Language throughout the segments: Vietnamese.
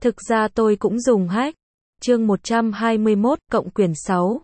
Thực ra tôi cũng dùng hack. Chương 121 cộng quyển 6,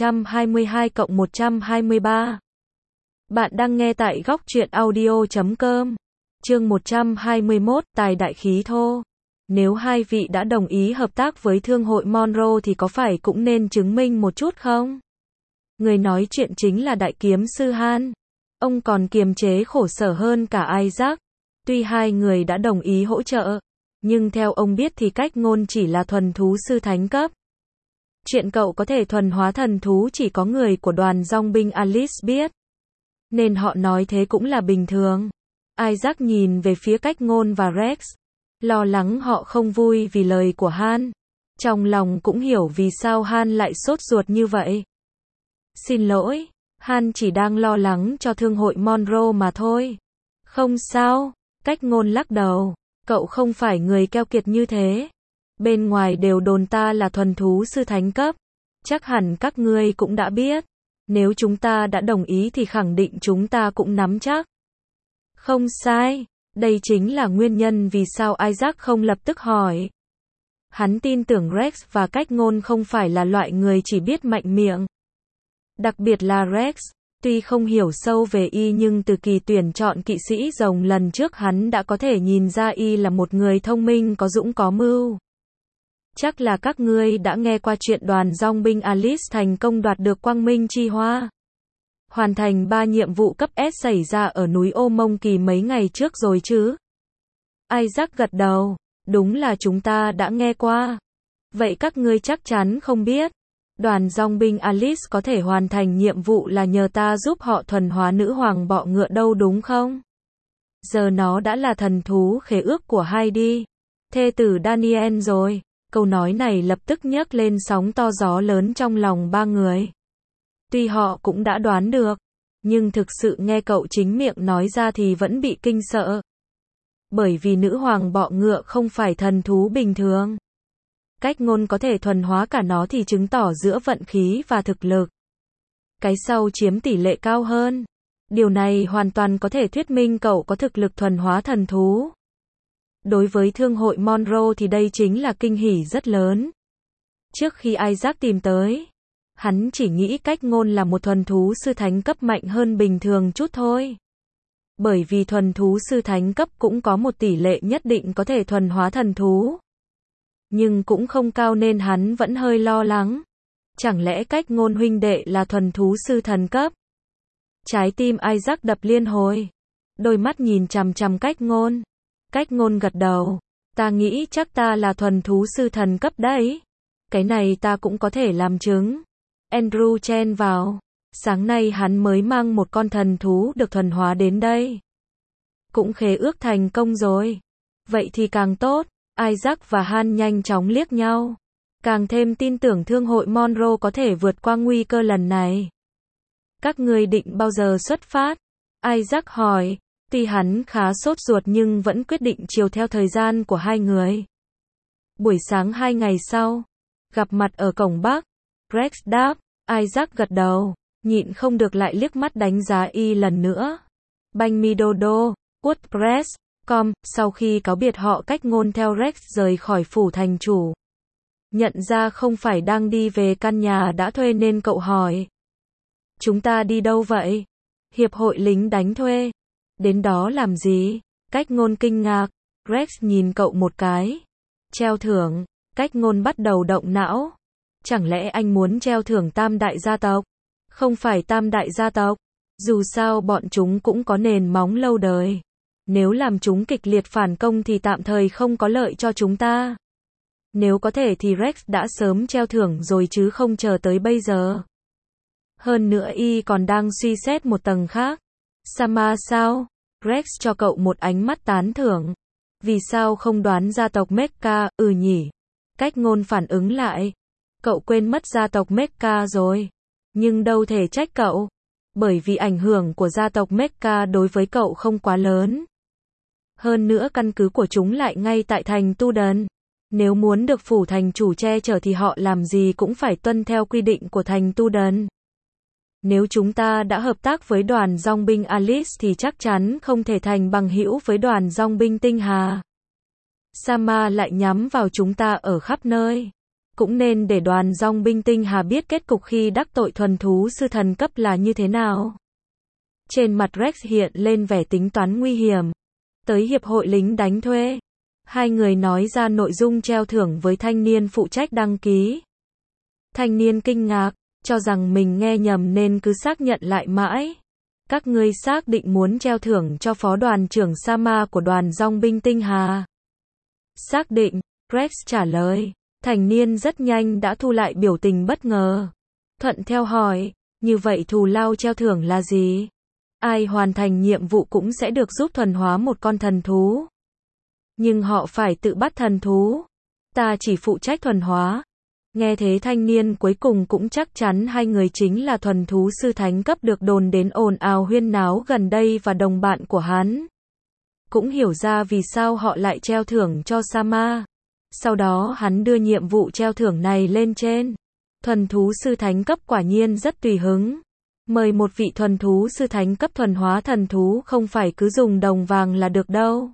122 cộng 123. Bạn đang nghe tại góc truyện audio.com. Chương 121 Tài đại khí thô. Nếu hai vị đã đồng ý hợp tác với Thương hội Monroe thì có phải cũng nên chứng minh một chút không? Người nói chuyện chính là đại kiếm sư Han. Ông còn kiềm chế khổ sở hơn cả Isaac. Tuy hai người đã đồng ý hỗ trợ, nhưng theo ông biết thì cách ngôn chỉ là thuần thú sư thánh cấp. Chuyện cậu có thể thuần hóa thần thú chỉ có người của đoàn dòng binh Alice biết. Nên họ nói thế cũng là bình thường. Isaac nhìn về phía cách ngôn và Rex. Lo lắng họ không vui vì lời của Han. Trong lòng cũng hiểu vì sao Han lại sốt ruột như vậy. Xin lỗi, Han chỉ đang lo lắng cho Thương hội Monroe mà thôi. Không sao, cách ngôn lắc đầu. Cậu không phải người keo kiệt như thế. Bên ngoài đều đồn ta là thuần thú sư thánh cấp. Chắc hẳn các ngươi cũng đã biết. Nếu chúng ta đã đồng ý thì khẳng định chúng ta cũng nắm chắc. Không sai, đây chính là nguyên nhân vì sao Isaac không lập tức hỏi. Hắn tin tưởng Rex và cách ngôn không phải là loại người chỉ biết mạnh miệng. Đặc biệt là Rex, tuy không hiểu sâu về y nhưng từ kỳ tuyển chọn kỵ sĩ rồng lần trước hắn đã có thể nhìn ra y là một người thông minh có dũng có mưu. Chắc là các ngươi đã nghe qua chuyện đoàn dòng binh Alice thành công đoạt được Quang Minh Chi Hoa. Hoàn thành 3 nhiệm vụ cấp S xảy ra ở núi Ô Mông Kỳ mấy ngày trước rồi chứ? Isaac gật đầu, đúng là chúng ta đã nghe qua. Vậy các ngươi chắc chắn không biết. Đoàn dòng binh Alice có thể hoàn thành nhiệm vụ là nhờ ta giúp họ thuần hóa nữ hoàng bọ ngựa đâu đúng không? Giờ nó đã là thần thú khế ước của Heidi, thê tử Daniel rồi. Câu nói này lập tức nhấc lên sóng to gió lớn trong lòng ba người. Tuy họ cũng đã đoán được, nhưng thực sự nghe cậu chính miệng nói ra thì vẫn bị kinh sợ. Bởi vì nữ hoàng bọ ngựa không phải thần thú bình thường. Cách ngôn có thể thuần hóa cả nó thì chứng tỏ giữa vận khí và thực lực. Cái sau chiếm tỷ lệ cao hơn. Điều này hoàn toàn có thể thuyết minh cậu có thực lực thuần hóa thần thú. Đối với Thương hội Monroe thì đây chính là kinh hỉ rất lớn. Trước khi Isaac tìm tới, hắn chỉ nghĩ cách ngôn là một thuần thú sư thánh cấp mạnh hơn bình thường chút thôi. Bởi vì thuần thú sư thánh cấp cũng có một tỷ lệ nhất định có thể thuần hóa thần thú. Nhưng cũng không cao nên hắn vẫn hơi lo lắng. Chẳng lẽ cách ngôn huynh đệ là thuần thú sư thần cấp? Trái tim Isaac đập liên hồi. Đôi mắt nhìn chằm chằm cách ngôn. Cách ngôn gật đầu. Ta nghĩ chắc ta là thuần thú sư thần cấp đấy. Cái này ta cũng có thể làm chứng. Andrew chen vào. Sáng nay hắn mới mang một con thần thú được thuần hóa đến đây. Cũng khế ước thành công rồi. Vậy thì càng tốt. Isaac và Han nhanh chóng liếc nhau. Càng thêm tin tưởng Thương hội Monroe có thể vượt qua nguy cơ lần này. Các ngươi định bao giờ xuất phát? Isaac hỏi. Tuy hắn khá sốt ruột nhưng vẫn quyết định chiều theo thời gian của hai người. Buổi sáng 2 ngày sau, gặp mặt ở cổng Bắc. Rex đáp. Isaac gật đầu, nhịn không được lại liếc mắt đánh giá y lần nữa. Banh mi dodo, WordPress.com, sau khi cáo biệt họ cách ngôn theo Rex rời khỏi phủ thành chủ. Nhận ra không phải đang đi về căn nhà đã thuê nên cậu hỏi. Chúng ta đi đâu vậy? Hiệp hội lính đánh thuê. Đến đó làm gì? Cách ngôn kinh ngạc. Rex nhìn cậu một cái. Treo thưởng. Cách ngôn bắt đầu động não. Chẳng lẽ anh muốn treo thưởng tam đại gia tộc? Không phải tam đại gia tộc. Dù sao bọn chúng cũng có nền móng lâu đời. Nếu làm chúng kịch liệt phản công thì tạm thời không có lợi cho chúng ta. Nếu có thể thì Rex đã sớm treo thưởng rồi chứ không chờ tới bây giờ. Hơn nữa y còn đang suy xét một tầng khác. Sama sao? Rex cho cậu một ánh mắt tán thưởng. Vì sao không đoán gia tộc Mecca, nhỉ? Cách ngôn phản ứng lại. Cậu quên mất gia tộc Mecca rồi. Nhưng đâu thể trách cậu. Bởi vì ảnh hưởng của gia tộc Mecca đối với cậu không quá lớn. Hơn nữa căn cứ của chúng lại ngay tại thành Tu Đần. Nếu muốn được phủ thành chủ che chở thì họ làm gì cũng phải tuân theo quy định của thành Tu Đần. Nếu chúng ta đã hợp tác với đoàn dòng binh Alice thì chắc chắn không thể thành bằng hữu với đoàn dòng binh Tinh Hà. Sama lại nhắm vào chúng ta ở khắp nơi. Cũng nên để đoàn dòng binh tinh hà biết kết cục khi đắc tội thuần thú sư thần cấp là như thế nào. Trên mặt Rex hiện lên vẻ tính toán nguy hiểm. Tới hiệp hội lính đánh thuê. Hai người nói ra nội dung treo thưởng với thanh niên phụ trách đăng ký. Thanh niên kinh ngạc, cho rằng mình nghe nhầm nên cứ xác nhận lại mãi. Các ngươi xác định muốn treo thưởng cho phó đoàn trưởng Sama của đoàn dòng binh tinh hà. Xác định, Rex trả lời. Thanh niên rất nhanh đã thu lại biểu tình bất ngờ. Thuận theo hỏi, như vậy thù lao treo thưởng là gì? Ai hoàn thành nhiệm vụ cũng sẽ được giúp thuần hóa một con thần thú. Nhưng họ phải tự bắt thần thú. Ta chỉ phụ trách thuần hóa. Nghe thế thanh niên cuối cùng cũng chắc chắn hai người chính là thuần thú sư thánh cấp được đồn đến ồn ào huyên náo gần đây và đồng bạn của hắn. Cũng hiểu ra vì sao họ lại treo thưởng cho Sama. Sau đó hắn đưa nhiệm vụ treo thưởng này lên trên. Thuần thú sư thánh cấp quả nhiên rất tùy hứng. Mời một vị thuần thú sư thánh cấp thuần hóa thần thú không phải cứ dùng đồng vàng là được đâu.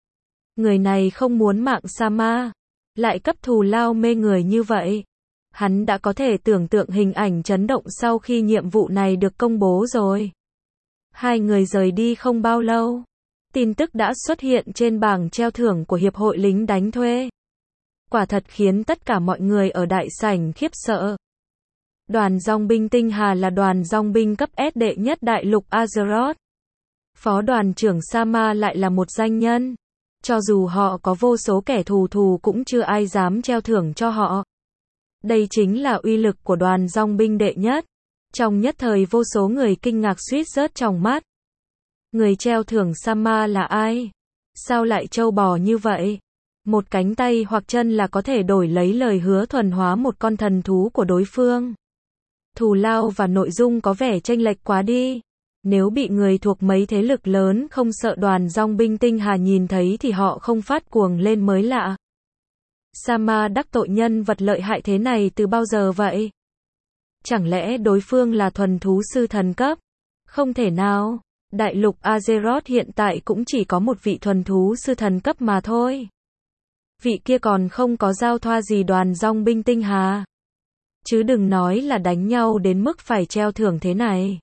Người này không muốn mạng Sama, lại cấp thù lao mê người như vậy. Hắn đã có thể tưởng tượng hình ảnh chấn động sau khi nhiệm vụ này được công bố rồi. Hai người rời đi không bao lâu. Tin tức đã xuất hiện trên bảng treo thưởng của Hiệp hội lính đánh thuê. Quả thật khiến tất cả mọi người ở đại sảnh khiếp sợ. Đoàn dòng binh tinh hà là đoàn dòng binh cấp S đệ nhất đại lục Azeroth. Phó đoàn trưởng Sama lại là một danh nhân. Cho dù họ có vô số kẻ thù cũng chưa ai dám treo thưởng cho họ. Đây chính là uy lực của đoàn dòng binh đệ nhất. Trong nhất thời vô số người kinh ngạc suýt rớt tròng mắt. Người treo thưởng Sama là ai? Sao lại trâu bò như vậy? Một cánh tay hoặc chân là có thể đổi lấy lời hứa thuần hóa một con thần thú của đối phương. Thù lao và nội dung có vẻ chênh lệch quá đi. Nếu bị người thuộc mấy thế lực lớn không sợ đoàn dòng binh tinh hà nhìn thấy thì họ không phát cuồng lên mới lạ. Sama đắc tội nhân vật lợi hại thế này từ bao giờ vậy? Chẳng lẽ đối phương là thuần thú sư thần cấp? Không thể nào. Đại lục Azeroth hiện tại cũng chỉ có một vị thuần thú sư thần cấp mà thôi. Vị kia còn không có giao thoa gì đoàn dòng binh tinh hà. Chứ đừng nói là đánh nhau đến mức phải treo thưởng thế này.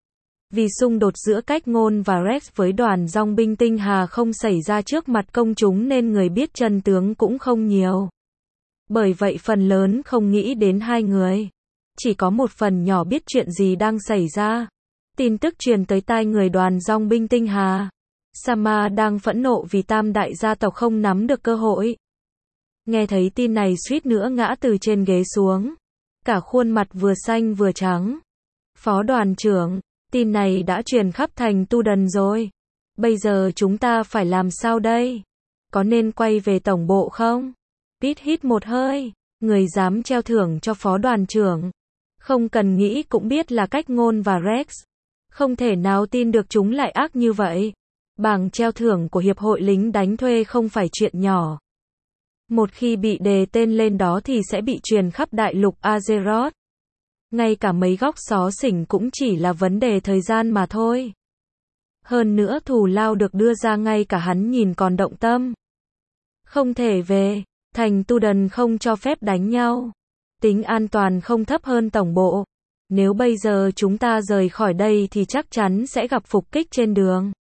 Vì xung đột giữa Cách Ngôn và Rex với đoàn dòng binh tinh hà không xảy ra trước mặt công chúng nên người biết chân tướng cũng không nhiều. Bởi vậy phần lớn không nghĩ đến hai người. Chỉ có một phần nhỏ biết chuyện gì đang xảy ra. Tin tức truyền tới tai người đoàn dòng binh tinh hà. Sama đang phẫn nộ vì tam đại gia tộc không nắm được cơ hội. Nghe thấy tin này suýt nữa ngã từ trên ghế xuống. Cả khuôn mặt vừa xanh vừa trắng. Phó đoàn trưởng, tin này đã truyền khắp thành Tu Đần rồi. Bây giờ chúng ta phải làm sao đây? Có nên quay về tổng bộ không? Pete hít một hơi. Người dám treo thưởng cho phó đoàn trưởng. Không cần nghĩ cũng biết là Cách Ngôn và Rex. Không thể nào tin được chúng lại ác như vậy. Bảng treo thưởng của Hiệp hội lính đánh thuê không phải chuyện nhỏ. Một khi bị đề tên lên đó thì sẽ bị truyền khắp đại lục Azeroth. Ngay cả mấy góc xó xỉnh cũng chỉ là vấn đề thời gian mà thôi. Hơn nữa thù lao được đưa ra ngay cả hắn nhìn còn động tâm. Không thể về, thành Tu Đần không cho phép đánh nhau. Tính an toàn không thấp hơn tổng bộ. Nếu bây giờ chúng ta rời khỏi đây thì chắc chắn sẽ gặp phục kích trên đường.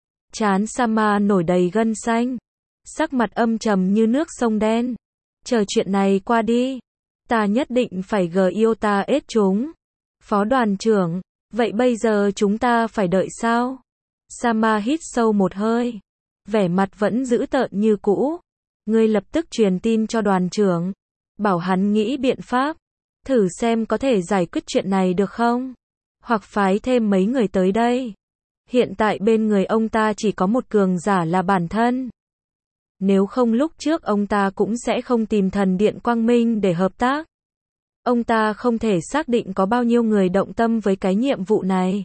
Trán Sama nổi đầy gân xanh. Sắc mặt âm trầm như nước sông đen. Chờ chuyện này qua đi. Ta nhất định phải Iota ết chúng. Phó đoàn trưởng, vậy bây giờ chúng ta phải đợi sao? Sama hít sâu một hơi. Vẻ mặt vẫn giữ tợn như cũ. Ngươi lập tức truyền tin cho đoàn trưởng. Bảo hắn nghĩ biện pháp. Thử xem có thể giải quyết chuyện này được không? Hoặc phái thêm mấy người tới đây. Hiện tại bên người ông ta chỉ có một cường giả là bản thân. Nếu không lúc trước ông ta cũng sẽ không tìm thần điện Quang Minh để hợp tác. Ông ta không thể xác định có bao nhiêu người động tâm với cái nhiệm vụ này.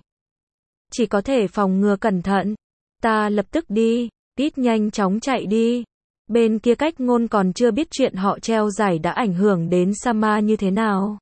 Chỉ có thể phòng ngừa cẩn thận. Ta lập tức đi. Pete nhanh chóng chạy đi. Bên kia Cách Ngôn còn chưa biết chuyện họ treo giải đã ảnh hưởng đến Sama như thế nào.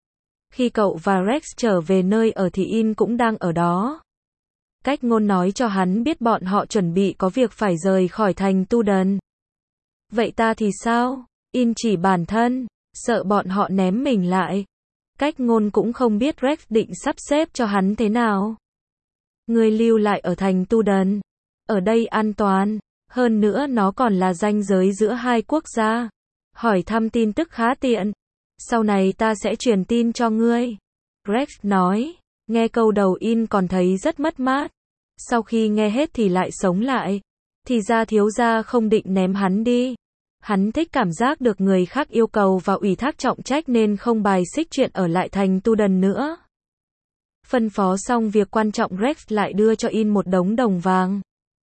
Khi cậu và Rex trở về nơi ở thì In cũng đang ở đó. Cách Ngôn nói cho hắn biết bọn họ chuẩn bị có việc phải rời khỏi thành Tu Đần. Vậy ta thì sao? In chỉ bản thân, sợ bọn họ ném mình lại. Cách Ngôn cũng không biết Rex định sắp xếp cho hắn thế nào. Ngươi lưu lại ở thành Tu Đần. Ở đây an toàn, hơn nữa nó còn là ranh giới giữa hai quốc gia. Hỏi thăm tin tức khá tiện. Sau này ta sẽ truyền tin cho ngươi. Rex nói, nghe câu đầu In còn thấy rất mất mát. Sau khi nghe hết thì lại sống lại. Thì ra thiếu gia không định ném hắn đi. Hắn thích cảm giác được người khác yêu cầu và ủy thác trọng trách nên không bài xích chuyện ở lại thành Tu Đần nữa. Phân phó xong việc quan trọng Rex lại đưa cho In một đống đồng vàng.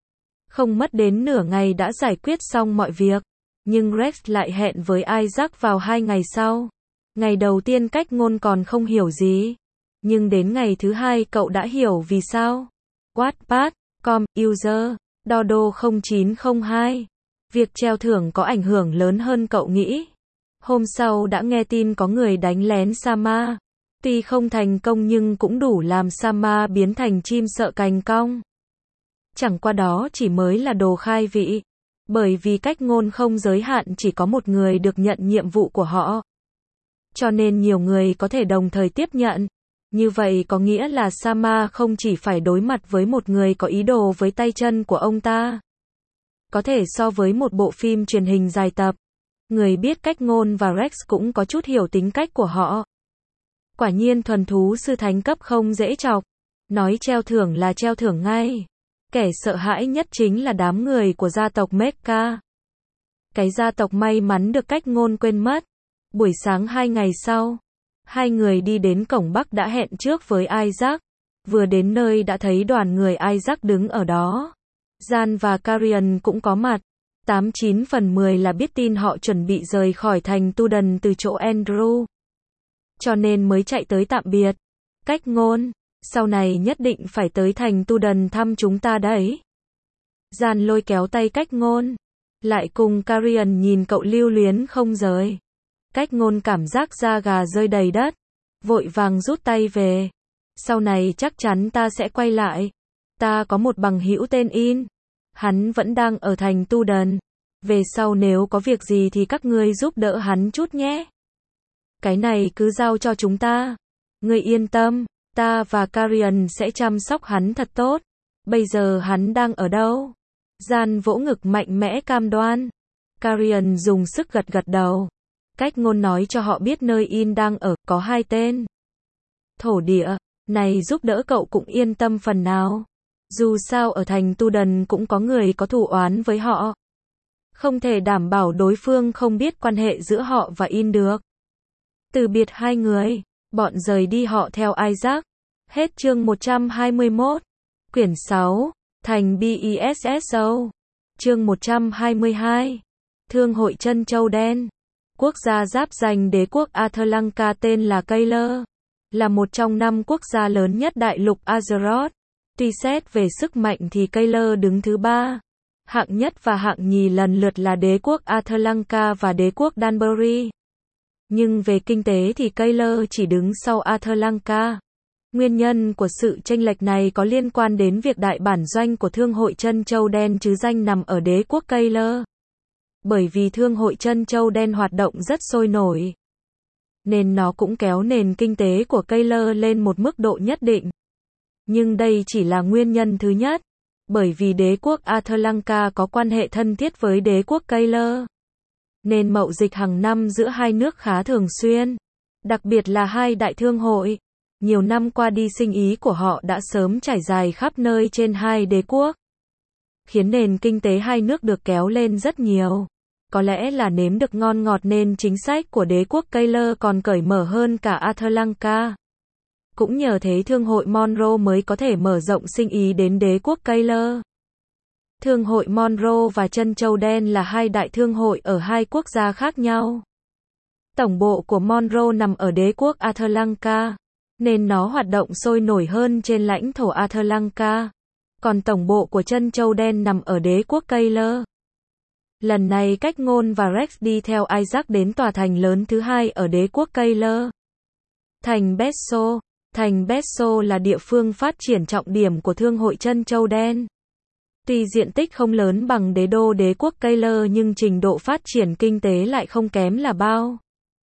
Không mất đến nửa ngày đã giải quyết xong mọi việc. Nhưng Rex lại hẹn với Isaac vào 2 ngày sau. Ngày đầu tiên Cách Ngôn còn không hiểu gì. Nhưng đến ngày thứ 2 cậu đã hiểu vì sao. Wattpad.com, user, Dodo 0902. Việc treo thưởng có ảnh hưởng lớn hơn cậu nghĩ. Hôm sau đã nghe tin có người đánh lén Sama. Tuy không thành công nhưng cũng đủ làm Sama biến thành chim sợ cành cong. Chẳng qua đó chỉ mới là đồ khai vị. Bởi vì Cách Ngôn không giới hạn chỉ có một người được nhận nhiệm vụ của họ. Cho nên nhiều người có thể đồng thời tiếp nhận. Như vậy có nghĩa là Sama không chỉ phải đối mặt với một người có ý đồ với tay chân của ông ta. Có thể so với một bộ phim truyền hình dài tập. Người biết Cách Ngôn và Rex cũng có chút hiểu tính cách của họ. Quả nhiên thuần thú sư thánh cấp không dễ chọc. Nói treo thưởng là treo thưởng ngay. Kẻ sợ hãi nhất chính là đám người của gia tộc Mecha. Cái gia tộc may mắn được Cách Ngôn quên mất. Buổi sáng 2 ngày sau, hai người đi đến cổng Bắc đã hẹn trước với Isaac. Vừa đến nơi đã thấy đoàn người Isaac đứng ở đó. Jan và Carian cũng có mặt. 89 phần 10 là biết tin họ chuẩn bị rời khỏi thành Tu Đần từ chỗ Andrew. Cho nên mới chạy tới tạm biệt. Cách Ngôn, sau này nhất định phải tới thành Tu Đần thăm chúng ta đấy. Jan lôi kéo tay Cách Ngôn. Lại cùng Carian nhìn cậu lưu luyến không rời. Cách Ngôn cảm giác da gà rơi đầy đất. Vội vàng rút tay về. Sau này chắc chắn ta sẽ quay lại. Ta có một bằng hữu tên In. Hắn vẫn đang ở thành Tu Đần. Về sau nếu có việc gì thì các ngươi giúp đỡ hắn chút nhé. Cái này cứ giao cho chúng ta. Ngươi yên tâm, ta và Carian sẽ chăm sóc hắn thật tốt. Bây giờ hắn đang ở đâu? Jan vỗ ngực mạnh mẽ cam đoan. Carian dùng sức gật gật đầu. Cách Ngôn nói cho họ biết nơi In đang ở, có 2 tên. Thổ địa, này giúp đỡ cậu cũng yên tâm phần nào. Dù sao ở thành Tu Đần cũng có người có thù oán với họ. Không thể đảm bảo đối phương không biết quan hệ giữa họ và In được. Từ biệt hai người, bọn rời đi họ theo Isaac. Hết chương 121. Quyển 6, thành BESSO. Chương 122. Thương hội Trân Châu Đen. Quốc gia giáp ranh đế quốc Athlanka tên là Kayler. Là một trong 5 quốc gia lớn nhất đại lục Azeroth. Tuy xét về sức mạnh thì Kayler đứng thứ 3. Hạng nhất và hạng nhì lần lượt là đế quốc Athlanka và đế quốc Danbury. Nhưng về kinh tế thì Kayler chỉ đứng sau Athlanka. Nguyên nhân của sự chênh lệch này có liên quan đến việc đại bản doanh của Thương hội Trân Châu Đen chứ danh nằm ở đế quốc Kayler. Bởi vì Thương hội Trân Châu Đen hoạt động rất sôi nổi, nên nó cũng kéo nền kinh tế của Kayler lên một mức độ nhất định. Nhưng đây chỉ là nguyên nhân thứ nhất. Bởi vì đế quốc Athlanka có quan hệ thân thiết với đế quốc Kayler, nên mậu dịch hàng năm giữa hai nước khá thường xuyên. Đặc biệt là hai đại thương hội. Nhiều năm qua đi sinh ý của họ đã sớm trải dài khắp nơi trên hai đế quốc, khiến nền kinh tế hai nước được kéo lên rất nhiều. Có lẽ là nếm được ngon ngọt nên chính sách của đế quốc Kayler còn cởi mở hơn cả Athlanka. Cũng nhờ thế thương hội Monroe mới có thể mở rộng sinh ý đến đế quốc Kayler. Thương hội Monroe và Trân Châu Đen là hai đại thương hội ở hai quốc gia khác nhau. Tổng bộ của Monroe nằm ở đế quốc Athlanka, nên nó hoạt động sôi nổi hơn trên lãnh thổ Athlanka. Còn tổng bộ của Trân Châu Đen nằm ở đế quốc Kayler. Lần này Cách Ngôn và Rex đi theo Isaac đến tòa thành lớn thứ 2 ở đế quốc Kayler. Thành Besso. Thành Besso là địa phương phát triển trọng điểm của Thương hội Trân Châu Đen. Tuy diện tích không lớn bằng đế đô đế quốc Keller nhưng trình độ phát triển kinh tế lại không kém là bao.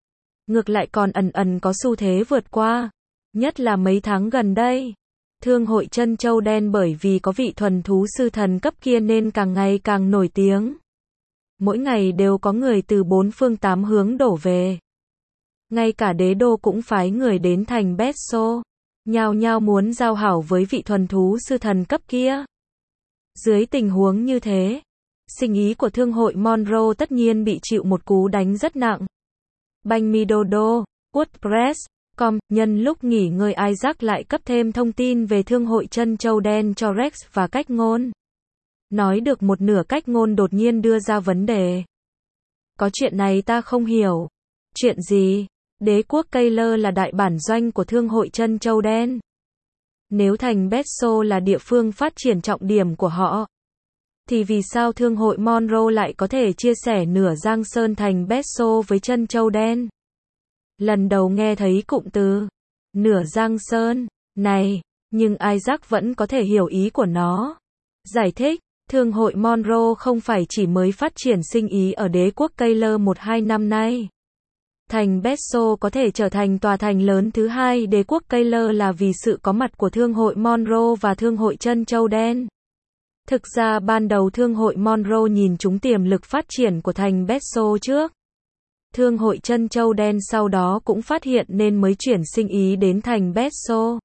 Ngược lại còn ẩn ẩn có xu thế vượt qua. Nhất là mấy tháng gần đây. Thương hội Trân Châu Đen bởi vì có vị thuần thú sư thần cấp kia nên càng ngày càng nổi tiếng. Mỗi ngày đều có người từ bốn phương tám hướng đổ về. Ngay cả đế đô cũng phái người đến thành Besso. Nhao nhao muốn giao hảo với vị thuần thú sư thần cấp kia. Dưới tình huống như thế, sinh ý của thương hội Monroe tất nhiên bị chịu một cú đánh rất nặng. Banh mi Dodo, WordPress.com, nhân lúc nghỉ ngơi Isaac lại cấp thêm thông tin về thương hội Trân Châu Đen cho Rex và cách ngôn. Nói được một nửa cách ngôn đột nhiên đưa ra vấn đề. Có chuyện này ta không hiểu. Chuyện gì? Đế quốc Keller là đại bản doanh của thương hội Trân Châu Đen. Nếu thành Besso là địa phương phát triển trọng điểm của họ, thì vì sao thương hội Monroe lại có thể chia sẻ nửa Giang Sơn thành Besso với Trân Châu Đen? Lần đầu nghe thấy cụm từ nửa Giang Sơn này, nhưng Isaac vẫn có thể hiểu ý của nó. Giải thích, thương hội Monroe không phải chỉ mới phát triển sinh ý ở đế quốc Keller 1-2 năm nay. Thành Besso có thể trở thành tòa thành lớn thứ hai đế quốc Keller là vì sự có mặt của thương hội Monroe và thương hội Trân Châu Đen. Thực ra ban đầu thương hội Monroe nhìn trúng tiềm lực phát triển của thành Besso trước. Thương hội Trân Châu Đen sau đó cũng phát hiện nên mới chuyển sinh ý đến thành Besso.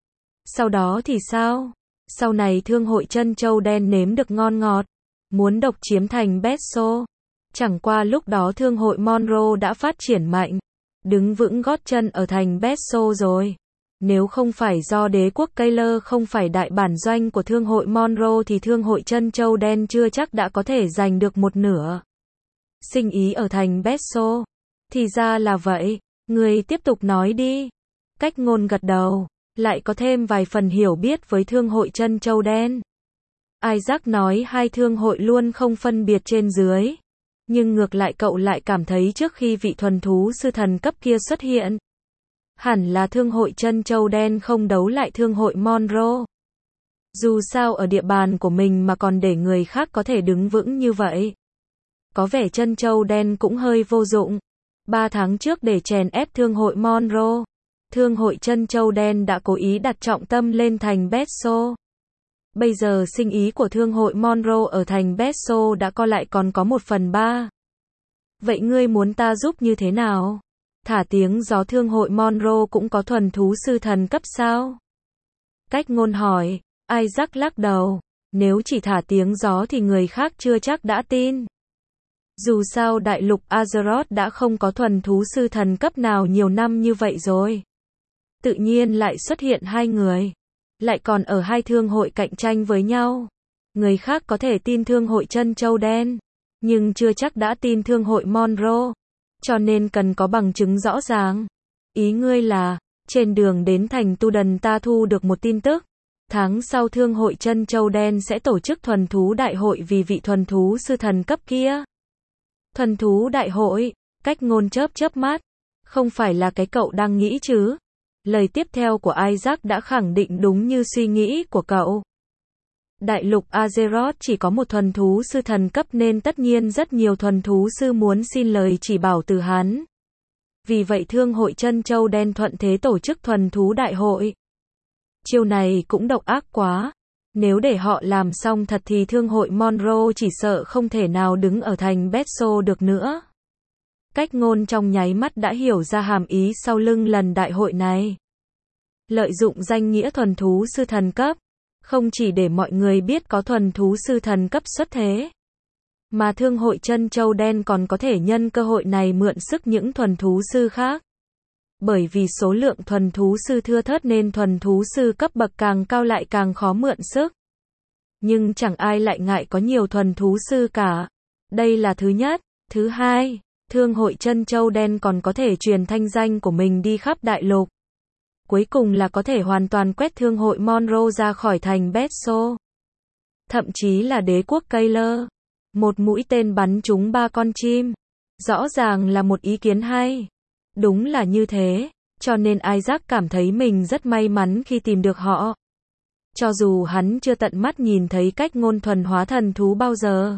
Sau đó thì sao? Sau này thương hội Trân Châu Đen nếm được ngon ngọt, muốn độc chiếm thành Besso. Chẳng qua lúc đó thương hội Monroe đã phát triển mạnh, đứng vững gót chân ở thành Besso rồi. Nếu không phải do đế quốc Keller không phải đại bản doanh của thương hội Monroe thì thương hội Trân Châu Đen chưa chắc đã có thể giành được một nửa sinh ý ở thành Besso. Thì ra là vậy, người tiếp tục nói đi. Cách ngôn gật đầu, lại có thêm vài phần hiểu biết với thương hội Trân Châu Đen. Isaac nói hai thương hội luôn không phân biệt trên dưới. Nhưng ngược lại cậu lại cảm thấy trước khi vị thuần thú sư thần cấp kia xuất hiện, hẳn là thương hội Trân Châu Đen không đấu lại thương hội Monroe. Dù sao ở địa bàn của mình mà còn để người khác có thể đứng vững như vậy. Có vẻ Trân Châu Đen cũng hơi vô dụng. 3 tháng trước để chèn ép thương hội Monroe, thương hội Trân Châu Đen đã cố ý đặt trọng tâm lên thành Besso. Bây giờ sinh ý của thương hội Monroe ở thành Besso đã co lại còn có 1/3. Vậy ngươi muốn ta giúp như thế nào? Thả tiếng gió thương hội Monroe cũng có thuần thú sư thần cấp sao? Cách ngôn hỏi, Isaac lắc đầu. Nếu chỉ thả tiếng gió thì người khác chưa chắc đã tin. Dù sao đại lục Azeroth đã không có thuần thú sư thần cấp nào nhiều năm như vậy rồi. Tự nhiên lại xuất hiện hai người. Lại còn ở hai thương hội cạnh tranh với nhau. Người khác có thể tin thương hội Trân Châu Đen, nhưng chưa chắc đã tin thương hội Monroe. Cho nên cần có bằng chứng rõ ràng. Ý ngươi là, trên đường đến thành Tu Đần ta thu được một tin tức. Tháng sau thương hội Trân Châu Đen sẽ tổ chức thuần thú đại hội vì vị thuần thú sư thần cấp kia. Thuần thú đại hội, cách ngôn chớp mắt. Không phải là cái cậu đang nghĩ chứ? Lời tiếp theo của Isaac đã khẳng định đúng như suy nghĩ của cậu. Đại lục Azeroth chỉ có một thuần thú sư thần cấp nên tất nhiên rất nhiều thuần thú sư muốn xin lời chỉ bảo từ hắn. Vì vậy thương hội Trân Châu Đen thuận thế tổ chức thuần thú đại hội. Chiêu này cũng độc ác quá. Nếu để họ làm xong thật thì thương hội Monroe chỉ sợ không thể nào đứng ở thành Besso được nữa. Cách ngôn trong nháy mắt đã hiểu ra hàm ý sau lưng lần đại hội này. Lợi dụng danh nghĩa thuần thú sư thần cấp, không chỉ để mọi người biết có thuần thú sư thần cấp xuất thế, mà thương hội Trân Châu Đen còn có thể nhân cơ hội này mượn sức những thuần thú sư khác. Bởi vì số lượng thuần thú sư thưa thớt nên thuần thú sư cấp bậc càng cao lại càng khó mượn sức. Nhưng chẳng ai lại ngại có nhiều thuần thú sư cả. Đây là thứ nhất. Thứ hai, thương hội Trân Châu Đen còn có thể truyền thanh danh của mình đi khắp đại lục. Cuối cùng là có thể hoàn toàn quét thương hội Monroe ra khỏi thành Besso. Thậm chí là đế quốc Keller. Một mũi tên bắn trúng 3 con chim. Rõ ràng là một ý kiến hay. Đúng là như thế, cho nên Isaac cảm thấy mình rất may mắn khi tìm được họ. Cho dù hắn chưa tận mắt nhìn thấy cách ngôn thuần hóa thần thú bao giờ.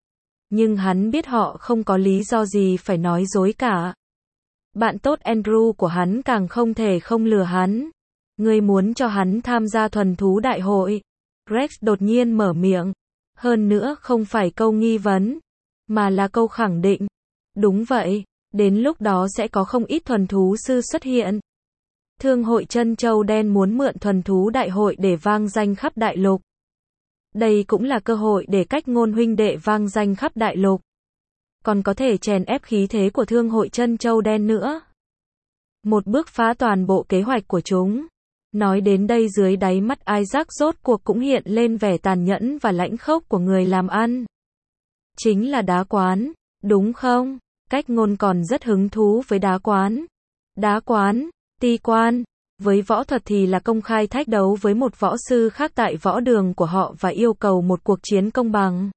Nhưng hắn biết họ không có lý do gì phải nói dối cả. Bạn tốt Andrew của hắn càng không thể không lừa hắn. Ngươi muốn cho hắn tham gia thuần thú đại hội. Rex đột nhiên mở miệng. Hơn nữa không phải câu nghi vấn, mà là câu khẳng định. Đúng vậy, đến lúc đó sẽ có không ít thuần thú sư xuất hiện. Thương hội Trân Châu Đen muốn mượn thuần thú đại hội để vang danh khắp đại lục. Đây cũng là cơ hội để cách ngôn huynh đệ vang danh khắp đại lục. Còn có thể chèn ép khí thế của Thương hội Trân Châu Đen nữa. Một bước phá toàn bộ kế hoạch của chúng. Nói đến đây dưới đáy mắt Isaac rốt cuộc cũng hiện lên vẻ tàn nhẫn và lãnh khốc của người làm ăn. Chính là đá quán, đúng không? Cách ngôn còn rất hứng thú với đá quán. Đá quán, ti quan, với võ thuật thì là công khai thách đấu với một võ sư khác tại võ đường của họ và yêu cầu một cuộc chiến công bằng.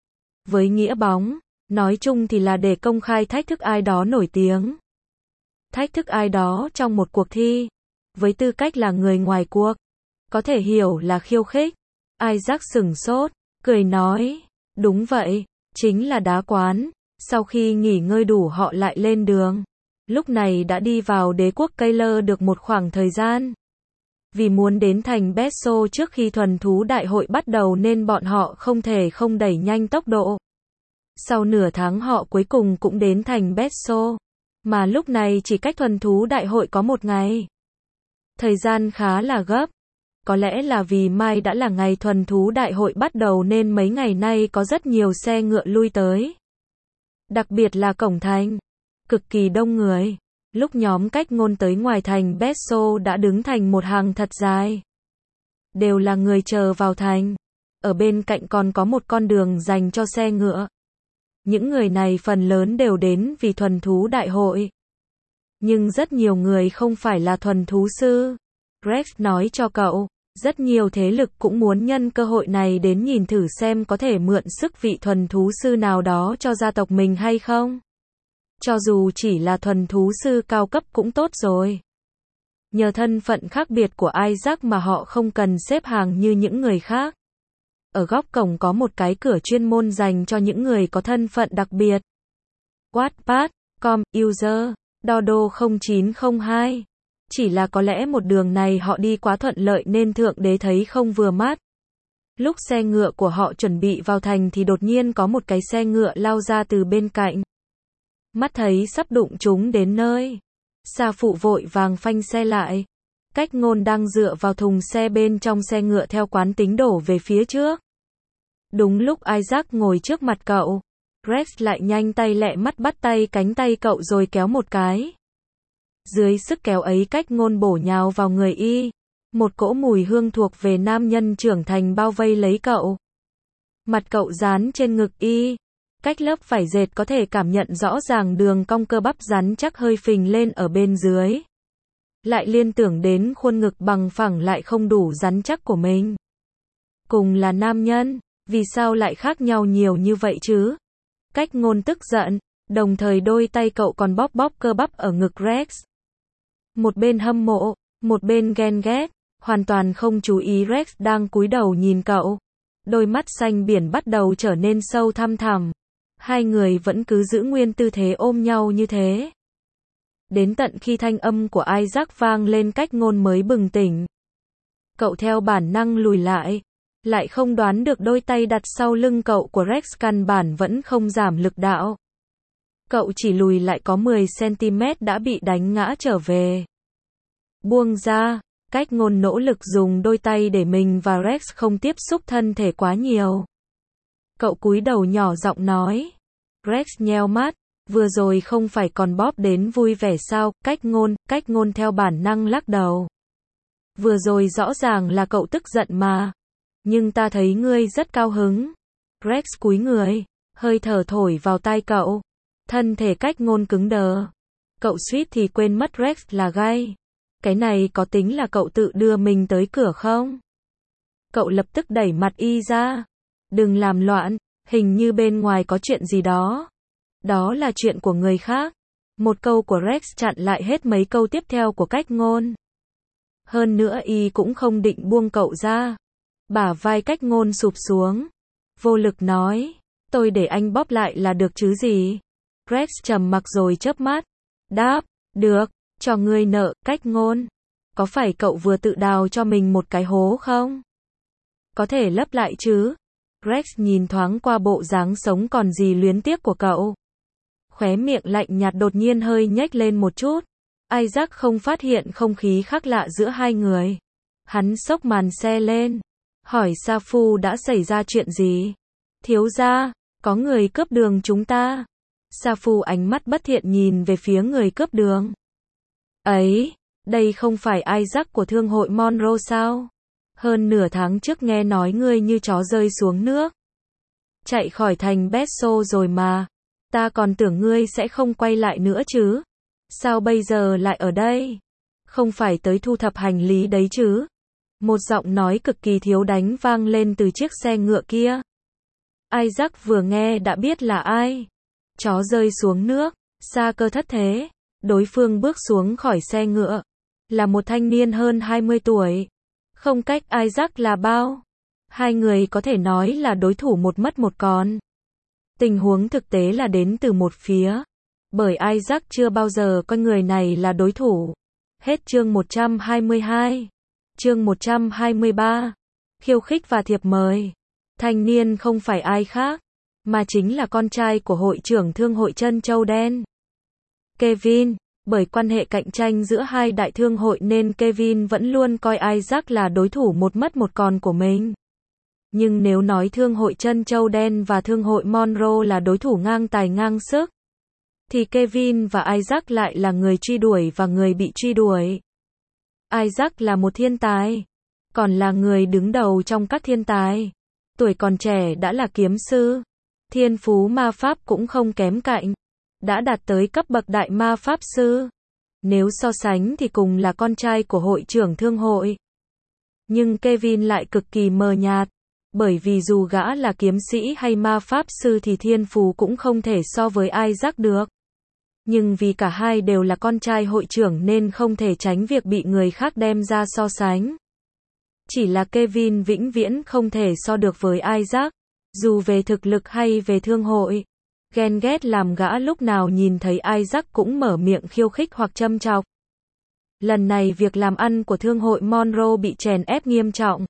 Với nghĩa bóng, nói chung thì là để công khai thách thức ai đó nổi tiếng. Thách thức ai đó trong một cuộc thi. Với tư cách là người ngoài cuộc, có thể hiểu là khiêu khích. Isaac sửng sốt, cười nói, đúng vậy, chính là đá quán. Sau khi nghỉ ngơi đủ họ lại lên đường. Lúc này đã đi vào đế quốc Keller được một khoảng thời gian. Vì muốn đến thành Besso trước khi thuần thú đại hội bắt đầu nên bọn họ không thể không đẩy nhanh tốc độ. Sau nửa tháng họ cuối cùng cũng đến thành Besso, mà lúc này chỉ cách thuần thú đại hội có một ngày. Thời gian khá là gấp. Có lẽ là vì mai đã là ngày thuần thú đại hội bắt đầu nên mấy ngày nay có rất nhiều xe ngựa lui tới. Đặc biệt là cổng thành. Cực kỳ đông người. Lúc nhóm cách ngôn tới ngoài thành Besso đã đứng thành một hàng thật dài. Đều là người chờ vào thành. Ở bên cạnh còn có một con đường dành cho xe ngựa. Những người này phần lớn đều đến vì thuần thú đại hội. Nhưng rất nhiều người không phải là thuần thú sư. Rex nói cho cậu, rất nhiều thế lực cũng muốn nhân cơ hội này đến nhìn thử xem có thể mượn sức vị thuần thú sư nào đó cho gia tộc mình hay không. Cho dù chỉ là thuần thú sư cao cấp cũng tốt rồi. Nhờ thân phận khác biệt của Isaac mà họ không cần xếp hàng như những người khác. Ở góc cổng có một cái cửa chuyên môn dành cho những người có thân phận đặc biệt. Wattpad.com, user, Dodo 0902. Chỉ là có lẽ một đường này họ đi quá thuận lợi nên Thượng Đế thấy không vừa mắt. Lúc xe ngựa của họ chuẩn bị vào thành thì đột nhiên có một cái xe ngựa lao ra từ bên cạnh. Mắt thấy sắp đụng chúng đến nơi. Sa phụ vội vàng phanh xe lại. Cách ngôn đang dựa vào thùng xe bên trong xe ngựa theo quán tính đổ về phía trước. Đúng lúc Isaac ngồi trước mặt cậu, Rex lại nhanh tay lẹ mắt bắt tay cánh tay cậu rồi kéo một cái. Dưới sức kéo ấy cách ngôn bổ nhào vào người y. Một cỗ mùi hương thuộc về nam nhân trưởng thành bao vây lấy cậu. Mặt cậu dán trên ngực y. Cách lớp vải dệt có thể cảm nhận rõ ràng đường cong cơ bắp rắn chắc hơi phình lên ở bên dưới. Lại liên tưởng đến khuôn ngực bằng phẳng lại không đủ rắn chắc của mình. Cùng là nam nhân, vì sao lại khác nhau nhiều như vậy chứ? Cách ngôn tức giận, đồng thời đôi tay cậu còn bóp bóp cơ bắp ở ngực Rex. Một bên hâm mộ, một bên ghen ghét, hoàn toàn không chú ý Rex đang cúi đầu nhìn cậu. Đôi mắt xanh biển bắt đầu trở nên sâu thăm thẳm. Hai người vẫn cứ giữ nguyên tư thế ôm nhau như thế. Đến tận khi thanh âm của Isaac vang lên cách ngôn mới bừng tỉnh. Cậu theo bản năng lùi lại không đoán được đôi tay đặt sau lưng cậu của Rex căn bản vẫn không giảm lực đạo. Cậu chỉ lùi lại có 10cm đã bị đánh ngã trở về. Buông ra, cách ngôn nỗ lực dùng đôi tay để mình và Rex không tiếp xúc thân thể quá nhiều. Cậu cúi đầu nhỏ giọng nói. Rex nheo mắt, vừa rồi không phải còn bóp đến vui vẻ sao? Cách ngôn theo bản năng lắc đầu. Vừa rồi rõ ràng là cậu tức giận mà. Nhưng ta thấy ngươi rất cao hứng. Rex cúi người, hơi thở thổi vào tai cậu. Thân thể cách ngôn cứng đờ. Cậu suýt thì quên mất Rex là gay. Cái này có tính là cậu tự đưa mình tới cửa không? Cậu lập tức đẩy mặt y ra. Đừng làm loạn, hình như bên ngoài có chuyện gì đó. Đó là chuyện của người khác. Một câu của Rex chặn lại hết mấy câu tiếp theo của cách ngôn. Hơn nữa y cũng không định buông cậu ra. Bả vai Cách Ngôn sụp xuống. Vô lực nói, tôi để anh bóp lại là được chứ gì. Rex trầm mặc rồi chớp mắt. Đáp, được, cho ngươi nợ, Cách Ngôn. Có phải cậu vừa tự đào cho mình một cái hố không? Có thể lấp lại chứ? Rex nhìn thoáng qua bộ dáng sống còn gì luyến tiếc của cậu. Khóe miệng lạnh nhạt đột nhiên hơi nhếch lên một chút. Isaac không phát hiện không khí khác lạ giữa hai người. Hắn xốc màn xe lên. Hỏi Safu đã xảy ra chuyện gì? Thiếu gia, có người cướp đường chúng ta. Safu ánh mắt bất thiện nhìn về phía người cướp đường. Ấy, đây không phải Isaac của thương hội Monroe sao? Hơn nửa tháng trước nghe nói ngươi như chó rơi xuống nước. Chạy khỏi thành Besso rồi mà. Ta còn tưởng ngươi sẽ không quay lại nữa chứ. Sao bây giờ lại ở đây? Không phải tới thu thập hành lý đấy chứ? Một giọng nói cực kỳ thiếu đánh vang lên từ chiếc xe ngựa kia. Isaac vừa nghe đã biết là ai. Chó rơi xuống nước, Sa Cơ thất thế. Đối phương bước xuống khỏi xe ngựa. Là một thanh niên hơn 20 tuổi. Không cách Isaac là bao. Hai người có thể nói là đối thủ một mất một còn. Tình huống thực tế là đến từ một phía. Bởi Isaac chưa bao giờ coi người này là đối thủ. Hết chương 122. Chương 123. Khiêu khích và thiệp mời. Thanh niên không phải ai khác, mà chính là con trai của hội trưởng thương hội Trân Châu Đen. Kevin. Bởi quan hệ cạnh tranh giữa hai đại thương hội nên Kevin vẫn luôn coi Isaac là đối thủ một mất một còn của mình. Nhưng nếu nói thương hội Trân Châu Đen và thương hội Monroe là đối thủ ngang tài ngang sức, thì Kevin và Isaac lại là người truy đuổi và người bị truy đuổi. Isaac là một thiên tài, còn là người đứng đầu trong các thiên tài. Tuổi còn trẻ đã là kiếm sư, thiên phú ma pháp cũng không kém cạnh, đã đạt tới cấp bậc đại ma pháp sư. Nếu so sánh thì cùng là con trai của hội trưởng thương hội. Nhưng Kevin lại cực kỳ mờ nhạt, bởi vì dù gã là kiếm sĩ hay ma pháp sư thì thiên phú cũng không thể so với Isaac được. Nhưng vì cả hai đều là con trai hội trưởng nên không thể tránh việc bị người khác đem ra so sánh. Chỉ là Kevin vĩnh viễn không thể so được với Isaac, dù về thực lực hay về thương hội. Ghen ghét làm gã lúc nào nhìn thấy Isaac cũng mở miệng khiêu khích hoặc châm chọc. Lần này việc làm ăn của thương hội Monroe bị chèn ép nghiêm trọng.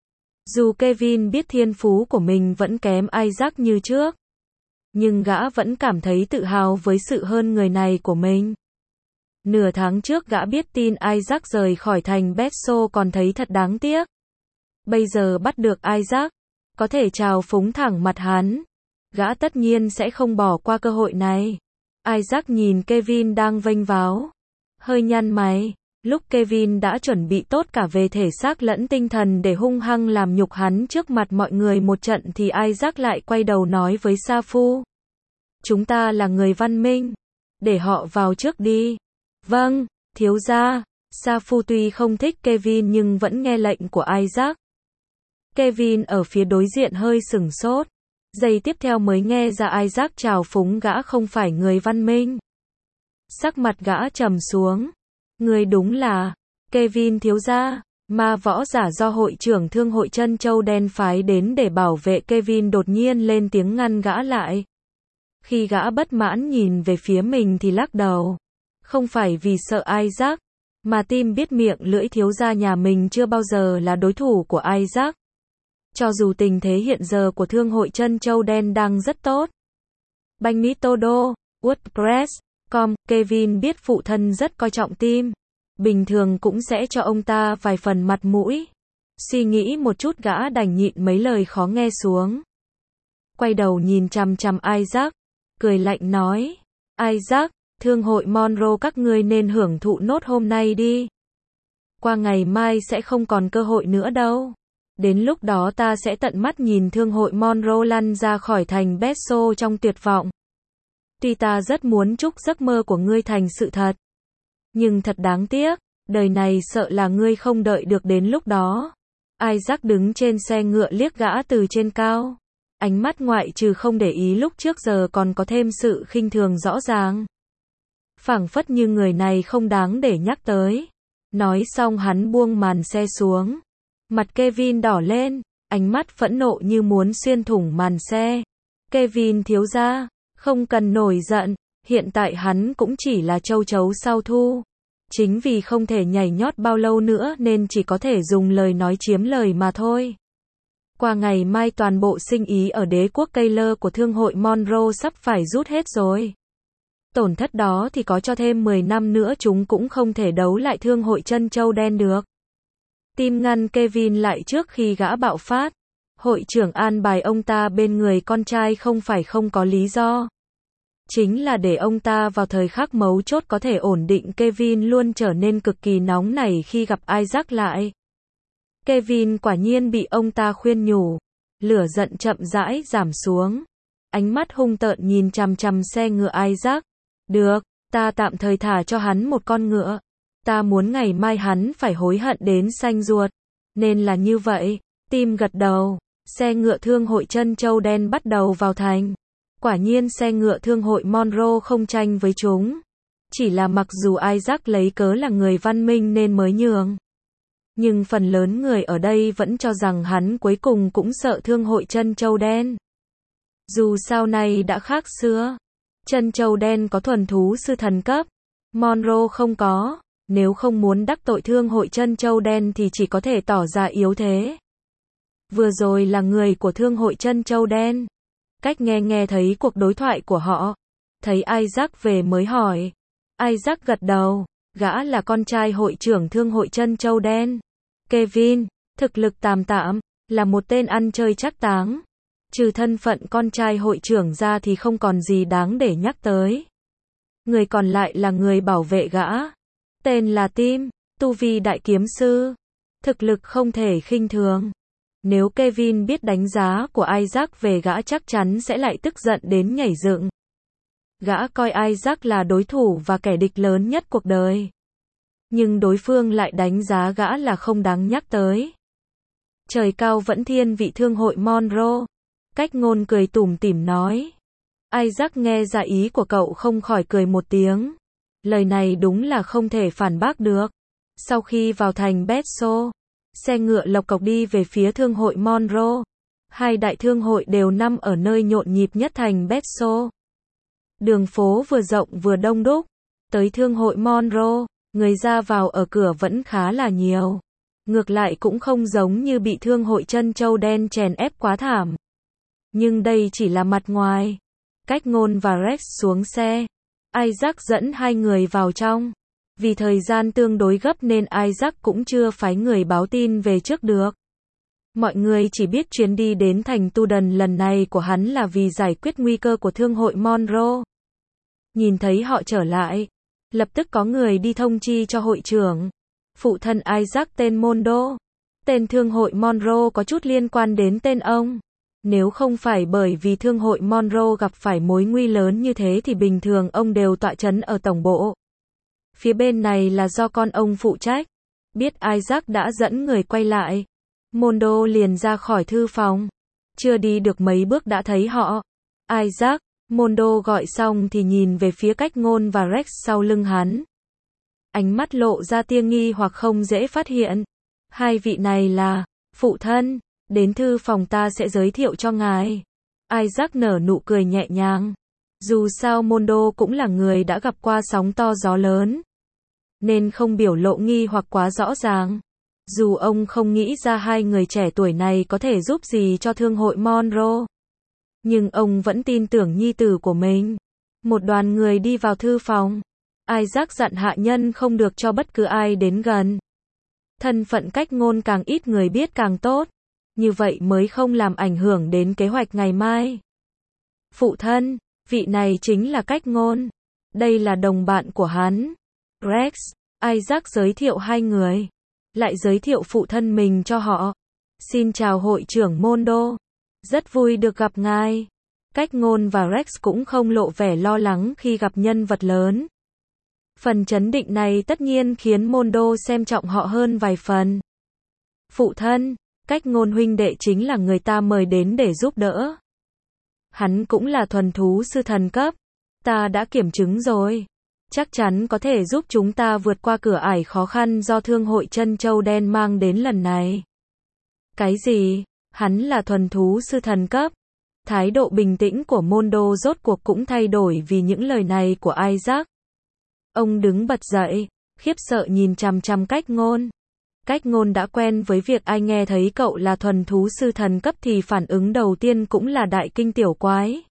Dù Kevin biết thiên phú của mình vẫn kém Isaac như trước, nhưng gã vẫn cảm thấy tự hào với sự hơn người này của mình. Nửa tháng trước gã biết tin Isaac rời khỏi thành Besso còn thấy thật đáng tiếc. Bây giờ bắt được Isaac, có thể trào phúng thẳng mặt hắn. Gã tất nhiên sẽ không bỏ qua cơ hội này. Isaac nhìn Kevin đang vênh váo, hơi nhăn mày. Lúc Kevin đã chuẩn bị tốt cả về thể xác lẫn tinh thần để hung hăng làm nhục hắn trước mặt mọi người một trận thì Isaac lại quay đầu nói với Safu. Chúng ta là người văn minh. Để họ vào trước đi. Vâng, thiếu gia. Safu tuy không thích Kevin nhưng vẫn nghe lệnh của Isaac. Kevin ở phía đối diện hơi sửng sốt. Giây tiếp theo mới nghe ra Isaac trào phúng gã không phải người văn minh. Sắc mặt gã trầm xuống. Người đúng là Kevin thiếu gia. Ma võ giả do hội trưởng thương hội Trân Châu Đen phái đến để bảo vệ Kevin đột nhiên lên tiếng ngăn gã lại. Khi gã bất mãn nhìn về phía mình thì lắc đầu. Không phải vì sợ Isaac, mà Tim biết miệng lưỡi thiếu gia nhà mình chưa bao giờ là đối thủ của Isaac. Cho dù tình thế hiện giờ của thương hội Trân Châu Đen đang rất tốt. Bagnitodo, WordPress.com, Kevin biết phụ thân rất coi trọng Tim. Bình thường cũng sẽ cho ông ta vài phần mặt mũi. Suy nghĩ một chút gã đành nhịn mấy lời khó nghe xuống. Quay đầu nhìn chằm chằm Isaac, cười lạnh nói. Isaac, thương hội Monroe các ngươi nên hưởng thụ nốt hôm nay đi. Qua ngày mai sẽ không còn cơ hội nữa đâu. Đến lúc đó ta sẽ tận mắt nhìn thương hội Monroe lăn ra khỏi thành Besso trong tuyệt vọng. Tuy ta rất muốn chúc giấc mơ của ngươi thành sự thật, nhưng thật đáng tiếc, đời này sợ là ngươi không đợi được đến lúc đó. Isaac đứng trên xe ngựa liếc gã từ trên cao. Ánh mắt ngoại trừ không để ý lúc trước giờ còn có thêm sự khinh thường rõ ràng. Phảng phất như người này không đáng để nhắc tới. Nói xong hắn buông màn xe xuống. Mặt Kevin đỏ lên, ánh mắt phẫn nộ như muốn xuyên thủng màn xe. Kevin thiếu gia, không cần nổi giận, hiện tại hắn cũng chỉ là châu chấu sau thu. Chính vì không thể nhảy nhót bao lâu nữa nên chỉ có thể dùng lời nói chiếm lời mà thôi. Qua ngày mai toàn bộ sinh ý ở đế quốc Taylor của thương hội Monroe sắp phải rút hết rồi. Tổn thất đó thì có cho thêm 10 năm nữa chúng cũng không thể đấu lại thương hội chân châu đen được. Tim ngăn Kevin lại trước khi gã bạo phát. Hội trưởng an bài ông ta bên người con trai không phải không có lý do. Chính là để ông ta vào thời khắc mấu chốt có thể ổn định. Kevin luôn trở nên cực kỳ nóng nảy khi gặp Isaac lại. Kevin quả nhiên bị ông ta khuyên nhủ. Lửa giận chậm rãi giảm xuống. Ánh mắt hung tợn nhìn chằm chằm xe ngựa Isaac. Được, ta tạm thời thả cho hắn một con ngựa. Ta muốn ngày mai hắn phải hối hận đến xanh ruột. Nên là như vậy. Tim gật đầu. Xe ngựa thương hội chân châu đen bắt đầu vào thành. Quả nhiên xe ngựa thương hội Monroe không tranh với chúng. Chỉ là mặc dù Isaac lấy cớ là người văn minh nên mới nhường. Nhưng phần lớn người ở đây vẫn cho rằng hắn cuối cùng cũng sợ thương hội chân châu đen. Dù sao này đã khác xưa. Chân châu đen có thuần thú sư thần cấp. Monroe không có. Nếu không muốn đắc tội thương hội chân châu đen thì chỉ có thể tỏ ra yếu thế. Vừa rồi là người của thương hội chân châu đen. Cách nghe thấy cuộc đối thoại của họ. Thấy Isaac về mới hỏi. Isaac gật đầu. Gã là con trai hội trưởng thương hội chân châu đen. Kevin, thực lực tạm tạm, là một tên ăn chơi trác táng. Trừ thân phận con trai hội trưởng ra thì không còn gì đáng để nhắc tới. Người còn lại là người bảo vệ gã. Tên là Tim, tu vi đại kiếm sư. Thực lực không thể khinh thường. Nếu Kevin biết đánh giá của Isaac về gã chắc chắn sẽ lại tức giận đến nhảy dựng. Gã coi Isaac là đối thủ và kẻ địch lớn nhất cuộc đời. Nhưng đối phương lại đánh giá gã là không đáng nhắc tới. Trời cao vẫn thiên vị thương hội Monroe. Cách ngôn cười tủm tỉm nói. Isaac nghe ra ý của cậu không khỏi cười một tiếng. Lời này đúng là không thể phản bác được. Sau khi vào thành Bethso, xe ngựa lộc cộc đi về phía thương hội Monroe. Hai đại thương hội đều nằm ở nơi nhộn nhịp nhất thành Bethso. Đường phố vừa rộng vừa đông đúc. Tới thương hội Monroe, người ra vào ở cửa vẫn khá là nhiều. Ngược lại cũng không giống như bị thương hội chân châu đen chèn ép quá thảm. Nhưng đây chỉ là mặt ngoài. Cách ngôn và Rex xuống xe. Isaac dẫn hai người vào trong. Vì thời gian tương đối gấp nên Isaac cũng chưa phái người báo tin về trước được. Mọi người chỉ biết chuyến đi đến thành Tudun lần này của hắn là vì giải quyết nguy cơ của thương hội Monroe. Nhìn thấy họ trở lại, lập tức có người đi thông chi cho hội trưởng. Phụ thân Isaac tên Mondo. Tên thương hội Monroe có chút liên quan đến tên ông. Nếu không phải bởi vì thương hội Monroe gặp phải mối nguy lớn như thế thì bình thường ông đều tọa trấn ở tổng bộ. Phía bên này là do con ông phụ trách. Biết Isaac đã dẫn người quay lại. Mondo liền ra khỏi thư phòng. Chưa đi được mấy bước đã thấy họ. Isaac, Mondo gọi xong thì nhìn về phía cách ngôn và Rex sau lưng hắn. Ánh mắt lộ ra tia nghi hoặc không dễ phát hiện. Hai vị này là, phụ thân, đến thư phòng ta sẽ giới thiệu cho ngài. Isaac nở nụ cười nhẹ nhàng. Dù sao Mondo cũng là người đã gặp qua sóng to gió lớn. Nên không biểu lộ nghi hoặc quá rõ ràng. Dù ông không nghĩ ra hai người trẻ tuổi này có thể giúp gì cho thương hội Monroe. Nhưng ông vẫn tin tưởng nhi tử của mình. Một đoàn người đi vào thư phòng. Isaac dặn hạ nhân không được cho bất cứ ai đến gần. Thân phận cách ngôn càng ít người biết càng tốt. Như vậy mới không làm ảnh hưởng đến kế hoạch ngày mai. Phụ thân, vị này chính là cách ngôn. Đây là đồng bạn của hắn. Rex, Isaac giới thiệu hai người. Lại giới thiệu phụ thân mình cho họ. Xin chào hội trưởng Mondo. Rất vui được gặp ngài. Cách ngôn và Rex cũng không lộ vẻ lo lắng khi gặp nhân vật lớn. Phần chấn định này tất nhiên khiến Mondo xem trọng họ hơn vài phần. Phụ thân, cách ngôn huynh đệ chính là người ta mời đến để giúp đỡ. Hắn cũng là thuần thú sư thần cấp. Ta đã kiểm chứng rồi. chắc chắn có thể giúp chúng ta vượt qua cửa ải khó khăn do Thương hội Trân Châu Đen mang đến lần này. Cái gì? Hắn là thuần thú sư thần cấp. Thái độ bình tĩnh của Mondo rốt cuộc cũng thay đổi vì những lời này của Isaac. Ông đứng bật dậy, khiếp sợ nhìn chằm chằm Cách Ngôn. Cách Ngôn đã quen với việc ai nghe thấy cậu là thuần thú sư thần cấp thì phản ứng đầu tiên cũng là đại kinh tiểu quái.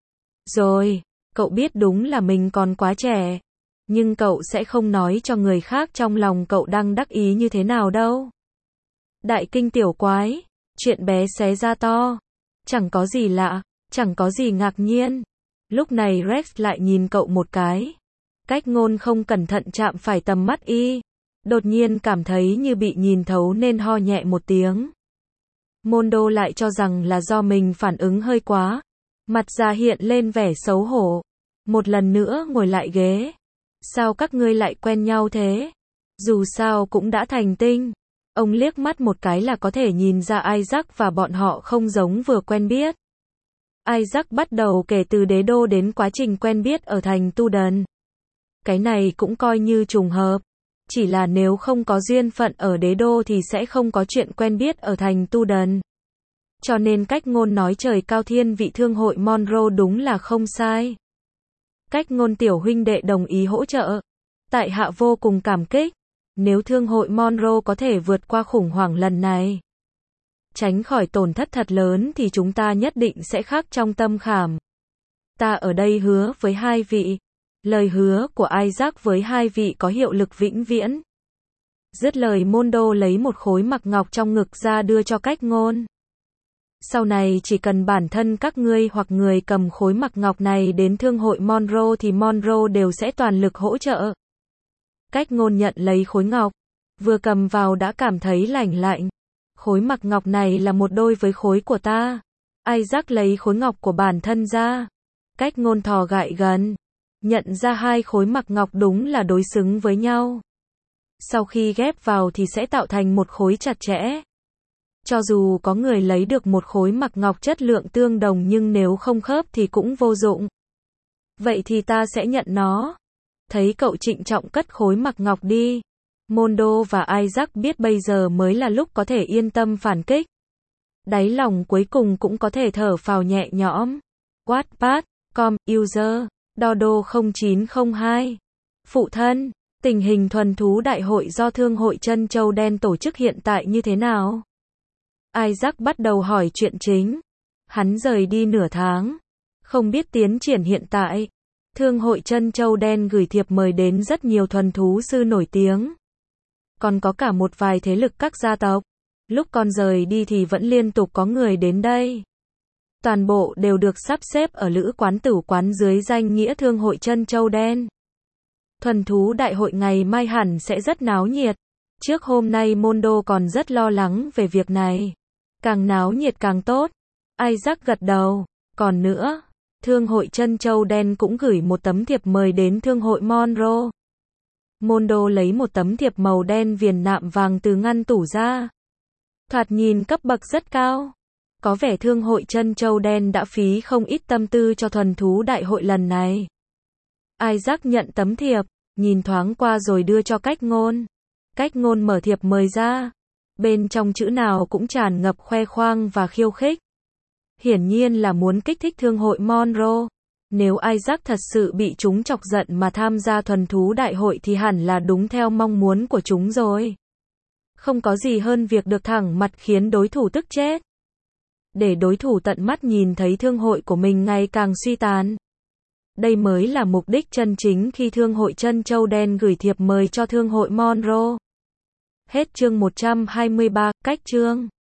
Rồi, cậu biết đúng là mình còn quá trẻ, nhưng cậu sẽ không nói cho người khác trong lòng cậu đang đắc ý như thế nào đâu. Đại kinh tiểu quái, chuyện bé xé ra to, chẳng có gì lạ, chẳng có gì ngạc nhiên. Lúc này Rex lại nhìn cậu một cái. Cách Ngôn không cẩn thận chạm phải tầm mắt y, đột nhiên cảm thấy như bị nhìn thấu nên ho nhẹ một tiếng. Mondo lại cho rằng là do mình phản ứng hơi quá, mặt già hiện lên vẻ xấu hổ. Một lần nữa ngồi lại ghế. Sao các ngươi lại quen nhau thế? Dù sao cũng đã thành tinh. Ông liếc mắt một cái là có thể nhìn ra Isaac và bọn họ không giống vừa quen biết. Isaac bắt đầu kể từ đế đô đến quá trình quen biết ở thành Tu Đần. Cái này cũng coi như trùng hợp. Chỉ là nếu không có duyên phận ở đế đô thì sẽ không có chuyện quen biết ở thành Tu Đần. Cho nên Cách Ngôn nói trời cao thiên vị thương hội Monroe đúng là không sai. Cách Ngôn tiểu huynh đệ đồng ý hỗ trợ. Tại hạ vô cùng cảm kích. Nếu thương hội Monroe có thể vượt qua khủng hoảng lần này, tránh khỏi tổn thất thật lớn thì chúng ta nhất định sẽ khắc trong tâm khảm. Ta ở đây hứa với hai vị. Lời hứa của Isaac với hai vị có hiệu lực vĩnh viễn. Dứt lời Mondo lấy một khối mặc ngọc trong ngực ra đưa cho Cách Ngôn. Sau này chỉ cần bản thân các ngươi hoặc người cầm khối mặc ngọc này đến thương hội Monroe thì Monroe đều sẽ toàn lực hỗ trợ. Cách Ngôn nhận lấy khối ngọc, vừa cầm vào đã cảm thấy lạnh lạnh. Khối mặc ngọc này là một đôi với khối của ta. Isaac lấy khối ngọc của bản thân ra. Cách Ngôn thò gại gần, nhận ra hai khối mặc ngọc đúng là đối xứng với nhau. Sau khi ghép vào thì sẽ tạo thành một khối chặt chẽ. Cho dù có người lấy được một khối mặc ngọc chất lượng tương đồng nhưng nếu không khớp thì cũng vô dụng. Vậy thì ta sẽ nhận nó. Thấy cậu trịnh trọng cất khối mặc ngọc đi. Mondo và Isaac biết bây giờ mới là lúc có thể yên tâm phản kích. Đáy lòng cuối cùng cũng có thể thở phào nhẹ nhõm. Wattpad.com, user, Dodo 0902. Phụ thân, tình hình thuần thú đại hội do Thương hội Trân Châu Đen tổ chức hiện tại như thế nào? Isaac bắt đầu hỏi chuyện chính. Hắn rời đi nửa tháng. Không biết tiến triển hiện tại. Thương hội Trân Châu Đen gửi thiệp mời đến rất nhiều thuần thú sư nổi tiếng. Còn có cả một vài thế lực các gia tộc. Lúc con rời đi thì vẫn liên tục có người đến đây. Toàn bộ đều được sắp xếp ở lữ quán tử quán dưới danh nghĩa Thương hội Trân Châu Đen. Thuần thú đại hội ngày mai hẳn sẽ rất náo nhiệt. Trước hôm nay Mondo còn rất lo lắng về việc này. Càng náo nhiệt càng tốt. Isaac gật đầu. Còn nữa, Thương hội Trân Châu Đen cũng gửi một tấm thiệp mời đến Thương hội Monroe. Mondo lấy một tấm thiệp màu đen viền nạm vàng từ ngăn tủ ra. Thoạt nhìn cấp bậc rất cao. Có vẻ Thương hội Trân Châu Đen đã phí không ít tâm tư cho thuần thú đại hội lần này. Isaac nhận tấm thiệp, nhìn thoáng qua rồi đưa cho Cách Ngôn. Cách Ngôn mở thiệp mời ra. Bên trong chữ nào cũng tràn ngập khoe khoang và khiêu khích. Hiển nhiên là muốn kích thích Thương hội Monroe. Nếu Isaac thật sự bị chúng chọc giận mà tham gia thuần thú đại hội thì hẳn là đúng theo mong muốn của chúng rồi. Không có gì hơn việc được thẳng mặt khiến đối thủ tức chết. Để đối thủ tận mắt nhìn thấy thương hội của mình ngày càng suy tàn. Đây mới là mục đích chân chính khi Thương hội Trân Châu Đen gửi thiệp mời cho Thương hội Monroe. Hết chương 123, cách chương.